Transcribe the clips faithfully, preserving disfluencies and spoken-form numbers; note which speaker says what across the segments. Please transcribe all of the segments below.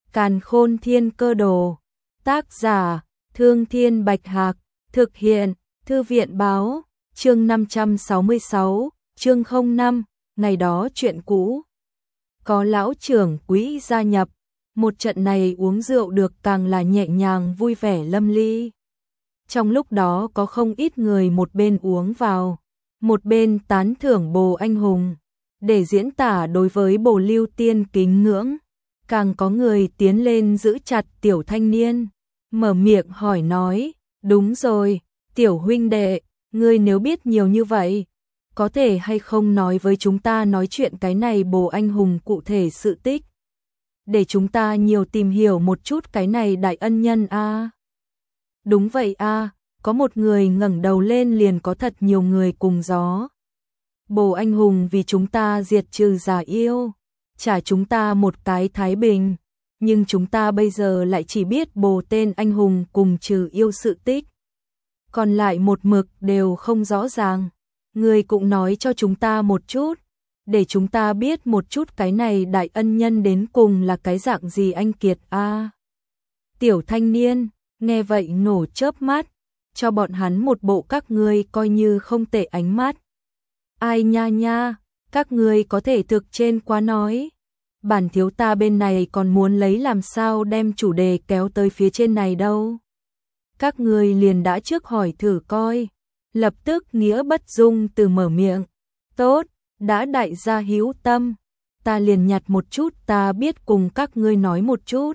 Speaker 1: Càn Khôn Thiên Cơ Đồ. Tác giả: Thương Thiên Bạch Hạc. Thực hiện: Thư viện báo. Chương năm trăm sáu mươi sáu, chương không năm, ngày đó chuyện cũ. Có lão trưởng quỹ gia nhập, một trận này uống rượu được càng là nhẹ nhàng vui vẻ lâm ly. Trong lúc đó có không ít người một bên uống vào, một bên tán thưởng Bồ Anh Hùng, để diễn tả đối với Bồ Lưu Tiên kính ngưỡng. Càng có người tiến lên giữ chặt tiểu thanh niên, mở miệng hỏi nói, đúng rồi, tiểu huynh đệ, ngươi nếu biết nhiều như vậy, có thể hay không nói với chúng ta nói chuyện cái này Bồ Anh Hùng cụ thể sự tích, để chúng ta nhiều tìm hiểu một chút cái này đại ân nhân a. À. Đúng vậy a, à, có một người ngẩng đầu lên liền có thật nhiều người cùng gió. Bồ Anh Hùng vì chúng ta diệt trừ giả yêu, trả chúng ta một cái thái bình, nhưng chúng ta bây giờ lại chỉ biết Bồ tên anh hùng cùng trừ yêu sự tích. Còn lại một mực đều không rõ ràng, người cũng nói cho chúng ta một chút, để chúng ta biết một chút cái này đại ân nhân đến cùng là cái dạng gì anh Kiệt a. À. Tiểu thanh niên, nghe vậy nổ chớp mắt, cho bọn hắn một bộ các ngươi coi như không tệ ánh mắt. Ai nha nha, các ngươi có thể thực trên quá nói. Bản thiếu ta bên này còn muốn lấy làm sao đem chủ đề kéo tới phía trên này đâu. Các ngươi liền đã trước hỏi thử coi. Lập tức Nghĩa Bất Dung từ mở miệng. Tốt, đã đại gia hiếu tâm, ta liền nhặt một chút ta biết cùng các ngươi nói một chút.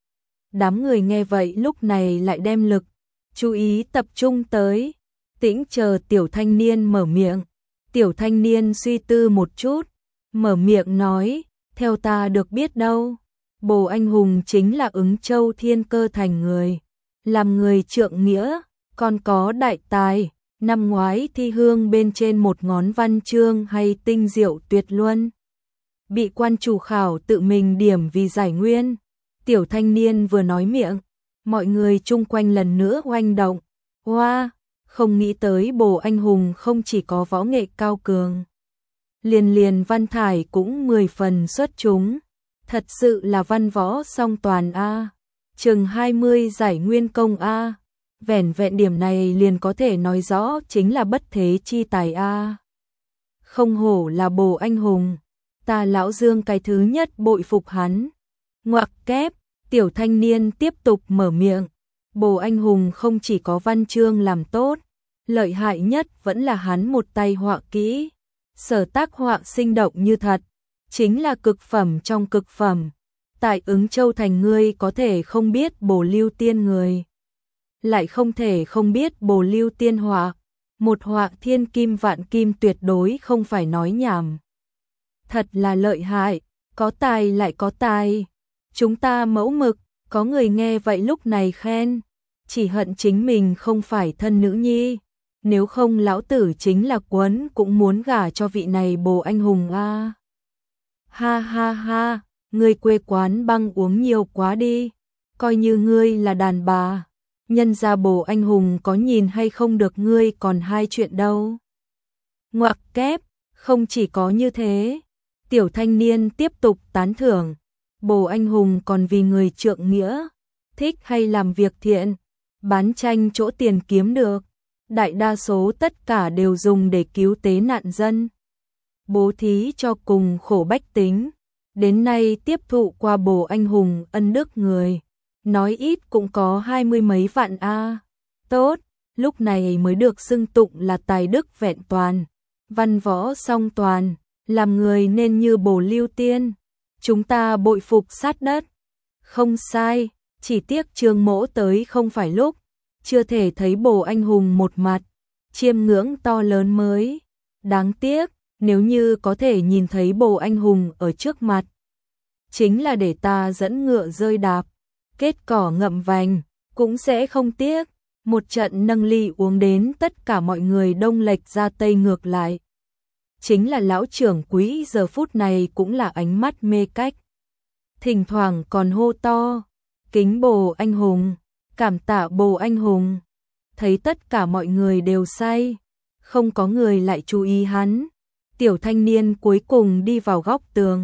Speaker 1: Đám người nghe vậy lúc này lại đem lực, chú ý tập trung tới, tĩnh chờ tiểu thanh niên mở miệng. Tiểu thanh niên suy tư một chút, mở miệng nói, theo ta được biết đâu, Bồ Anh Hùng chính là Ứng Châu Thiên Cơ Thành người, làm người trượng nghĩa, còn có đại tài, năm ngoái thi hương bên trên một ngón văn chương hay tinh diệu tuyệt luân. Bị quan chủ khảo tự mình điểm vì giải nguyên. Tiểu thanh niên vừa nói miệng, mọi người chung quanh lần nữa oanh động. Hoa, wow, không nghĩ tới Bồ Anh Hùng không chỉ có võ nghệ cao cường, liền liền văn thải cũng mười phần xuất chúng, thật sự là văn võ song toàn a. Chừng hai mươi giải nguyên công a, vẻn vẹn điểm này liền có thể nói rõ chính là bất thế chi tài a. Không hổ là Bồ Anh Hùng, ta lão Dương cái thứ nhất bội phục hắn. Ngoặc kép, tiểu thanh niên tiếp tục mở miệng. Bồ Anh Hùng không chỉ có văn chương làm tốt, lợi hại nhất vẫn là hắn một tay họa kỹ. Sở tác họa sinh động như thật, chính là cực phẩm trong cực phẩm. Tại Ứng Châu Thành ngươi có thể không biết Bồ Lưu Tiên người, lại không thể không biết Bồ Lưu Tiên họa. Một họa thiên kim vạn kim tuyệt đối không phải nói nhảm. Thật là lợi hại, có tài lại có tài. Chúng ta mẫu mực, có người nghe vậy lúc này khen, chỉ hận chính mình không phải thân nữ nhi, nếu không lão tử chính là quấn cũng muốn gả cho vị này Bồ Anh Hùng a. À. Ha ha ha, ngươi quê quán băng uống nhiều quá đi, coi như ngươi là đàn bà, nhân gia Bồ Anh Hùng có nhìn hay không được ngươi còn hai chuyện đâu. Ngoặc kép, không chỉ có như thế, tiểu thanh niên tiếp tục tán thưởng. Bồ Anh Hùng còn vì người trượng nghĩa, thích hay làm việc thiện, bán tranh chỗ tiền kiếm được, đại đa số tất cả đều dùng để cứu tế nạn dân, bố thí cho cùng khổ bách tính. Đến nay tiếp thụ qua Bồ Anh Hùng ân đức người, nói ít cũng có hai mươi mấy vạn a. À. Tốt, lúc này mới được xưng tụng là tài đức vẹn toàn, văn võ song toàn, làm người nên như Bồ Lưu Tiên. Chúng ta bội phục sát đất. Không sai, chỉ tiếc Trương Mỗ tới không phải lúc, chưa thể thấy Bồ Anh Hùng một mặt, chiêm ngưỡng to lớn mới. Đáng tiếc, nếu như có thể nhìn thấy Bồ Anh Hùng ở trước mặt, chính là để ta dẫn ngựa rơi đạp, kết cỏ ngậm vành, cũng sẽ không tiếc. Một trận nâng ly uống đến tất cả mọi người đông lệch ra tây ngược lại. Chính là lão trưởng quý giờ phút này cũng là ánh mắt mê cách. Thỉnh thoảng còn hô to, kính Bồ Anh Hùng, cảm tạ Bồ Anh Hùng. Thấy tất cả mọi người đều say, không có người lại chú ý hắn. Tiểu thanh niên cuối cùng đi vào góc tường,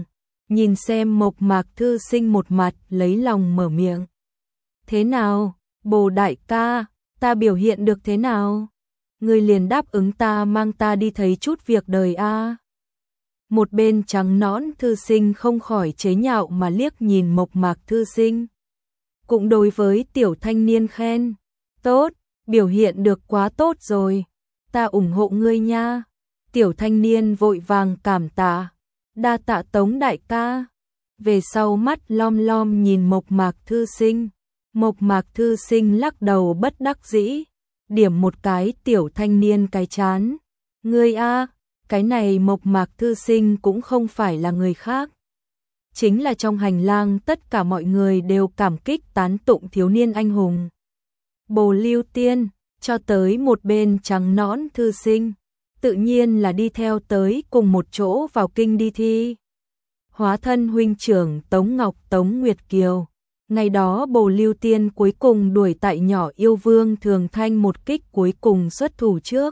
Speaker 1: nhìn xem Mộc Mạc Thư Sinh một mặt lấy lòng mở miệng. Thế nào, Bồ đại ca, ta biểu hiện được thế nào? Ngươi liền đáp ứng ta mang ta đi thấy chút việc đời a. Một bên trắng nõn thư sinh không khỏi chế nhạo mà liếc nhìn Mộc Mạc Thư Sinh. Cũng đối với tiểu thanh niên khen, tốt, biểu hiện được quá tốt rồi, ta ủng hộ ngươi nha. Tiểu thanh niên vội vàng cảm tạ, đa tạ Tống đại ca. Về sau mắt lom lom nhìn Mộc Mạc Thư Sinh, Mộc Mạc Thư Sinh lắc đầu bất đắc dĩ, điểm một cái tiểu thanh niên cái chán. Ngươi a, cái này Mộc Mạc Thư Sinh cũng không phải là người khác. Chính là trong hành lang tất cả mọi người đều cảm kích tán tụng thiếu niên anh hùng. Bồ Lưu Tiên, cho tới một bên trắng nõn thư sinh, tự nhiên là đi theo tới cùng một chỗ vào kinh đi thi. Hóa thân huynh trưởng Tống Ngọc Tống Nguyệt Kiều. Ngày đó Bồ Lưu Tiên cuối cùng đuổi tại nhỏ yêu vương Thường Thanh một kích cuối cùng xuất thủ trước.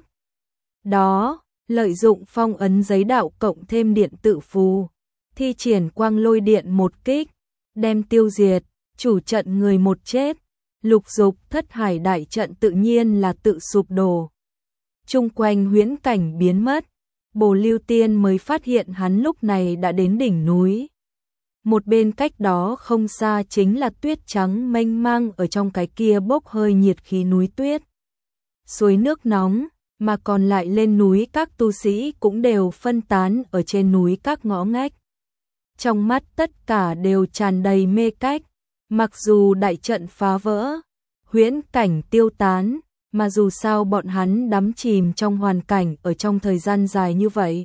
Speaker 1: Đó, lợi dụng phong ấn giấy đạo cộng thêm điện tự phù, thi triển quang lôi điện một kích, đem tiêu diệt, chủ trận người một chết, lục dục thất hải đại trận tự nhiên là tự sụp đổ. Chung quanh huyễn cảnh biến mất, Bồ Lưu Tiên mới phát hiện hắn lúc này đã đến đỉnh núi. Một bên cách đó không xa chính là tuyết trắng mênh mang ở trong cái kia bốc hơi nhiệt khí núi tuyết. Suối nước nóng, mà còn lại lên núi các tu sĩ cũng đều phân tán ở trên núi các ngõ ngách. Trong mắt tất cả đều tràn đầy mê cách, mặc dù đại trận phá vỡ, huyễn cảnh tiêu tán, mà dù sao bọn hắn đắm chìm trong hoàn cảnh ở trong thời gian dài như vậy.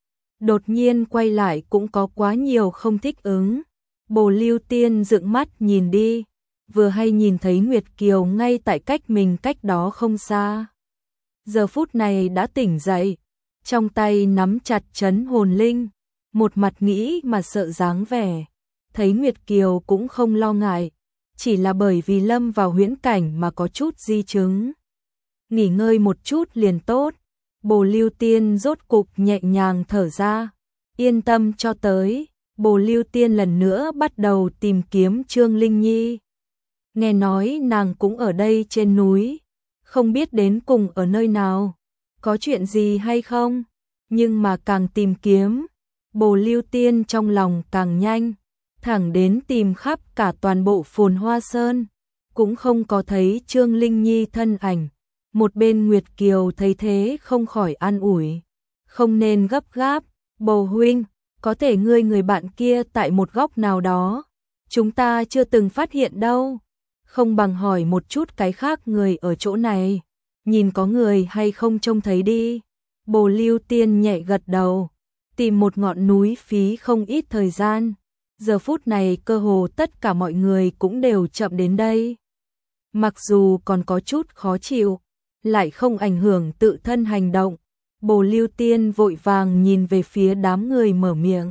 Speaker 1: Đột nhiên quay lại cũng có quá nhiều không thích ứng. Bồ Lưu Tiên dựng mắt nhìn đi, vừa hay nhìn thấy Nguyệt Kiều ngay tại cách mình cách đó không xa. Giờ phút này đã tỉnh dậy, trong tay nắm chặt trấn hồn linh, một mặt nghĩ mà sợ dáng vẻ. Thấy Nguyệt Kiều cũng không lo ngại, chỉ là bởi vì lâm vào huyễn cảnh mà có chút di chứng. Nghỉ ngơi một chút liền tốt. Bồ Lưu Tiên rốt cục nhẹ nhàng thở ra, yên tâm cho tới. Bồ Lưu Tiên lần nữa bắt đầu tìm kiếm Trương Linh Nhi. Nghe nói nàng cũng ở đây trên núi, không biết đến cùng ở nơi nào, có chuyện gì hay không, nhưng mà càng tìm kiếm, Bồ Lưu Tiên trong lòng càng nhanh, thẳng đến tìm khắp cả toàn bộ Phồn Hoa Sơn, cũng không có thấy Trương Linh Nhi thân ảnh. Một bên Nguyệt Kiều thấy thế không khỏi an ủi, không nên gấp gáp, Bồ huynh, có thể ngươi người bạn kia tại một góc nào đó, chúng ta chưa từng phát hiện đâu, không bằng hỏi một chút cái khác người ở chỗ này, nhìn có người hay không trông thấy đi. Bồ Lưu Tiên nhẹ gật đầu, tìm một ngọn núi phí không ít thời gian, giờ phút này cơ hồ tất cả mọi người cũng đều chậm đến đây. Mặc dù còn có chút khó chịu, lại không ảnh hưởng tự thân hành động. Bồ Lưu Tiên vội vàng nhìn về phía đám người mở miệng.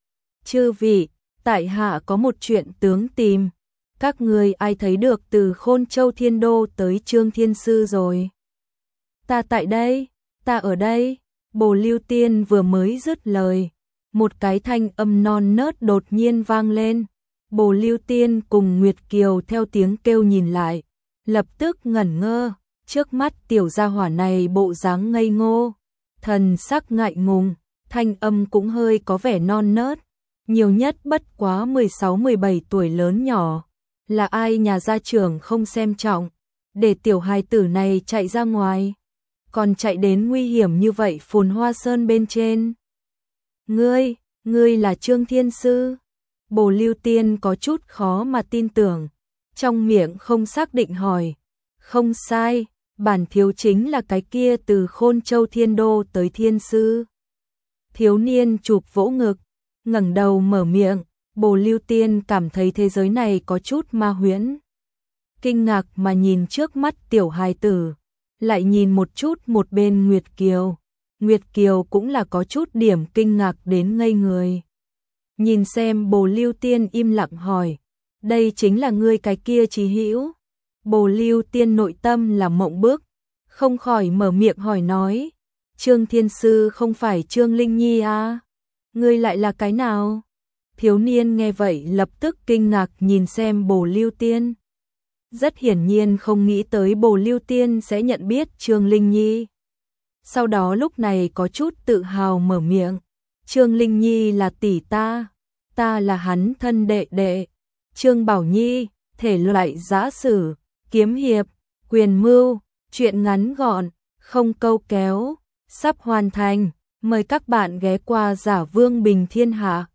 Speaker 1: Chư vị, tại hạ có một chuyện tướng tìm. Các người ai thấy được từ Khôn Châu Thiên Đô tới Trương Thiên Sư rồi? Ta tại đây, ta ở đây. Bồ Lưu Tiên vừa mới dứt lời, một cái thanh âm non nớt đột nhiên vang lên. Bồ Lưu Tiên cùng Nguyệt Kiều theo tiếng kêu nhìn lại, lập tức ngẩn ngơ. Trước mắt tiểu gia hỏa này bộ dáng ngây ngô, thần sắc ngại ngùng, thanh âm cũng hơi có vẻ non nớt, nhiều nhất bất quá mười sáu mười bảy tuổi lớn nhỏ. Là ai nhà gia trưởng không xem trọng, để tiểu hài tử này chạy ra ngoài, còn chạy đến nguy hiểm như vậy Phồn Hoa Sơn bên trên. Ngươi, ngươi là Trương Thiên Sư? Bồ Lưu Tiên có chút khó mà tin tưởng, trong miệng không xác định hỏi. Không sai, bản thiếu chính là cái kia từ Khôn Châu Thiên Đô tới Thiên Sư. Thiếu niên chụp vỗ ngực, ngẩng đầu mở miệng. Bồ Lưu Tiên cảm thấy thế giới này có chút ma huyễn. Kinh ngạc mà nhìn trước mắt tiểu hài tử, lại nhìn một chút một bên Nguyệt Kiều. Nguyệt Kiều cũng là có chút điểm kinh ngạc đến ngây người. Nhìn xem Bồ Lưu Tiên im lặng hỏi, đây chính là ngươi cái kia Chí Hữu? Bồ Lưu Tiên nội tâm là mộng bức, không khỏi mở miệng hỏi nói, Trương Thiên Sư không phải Trương Linh Nhi à? Ngươi lại là cái nào? Thiếu niên nghe vậy lập tức kinh ngạc nhìn xem Bồ Lưu Tiên. Rất hiển nhiên không nghĩ tới Bồ Lưu Tiên sẽ nhận biết Trương Linh Nhi. Sau đó lúc này có chút tự hào mở miệng. Trương Linh Nhi là tỷ ta, ta là hắn thân đệ đệ. Trương Bảo Nhi, thể loại giã sử, kiếm hiệp, quyền mưu, truyện ngắn gọn, không câu kéo, sắp hoàn thành. Mời các bạn ghé qua Giả Vương Bình Thiên Hạ.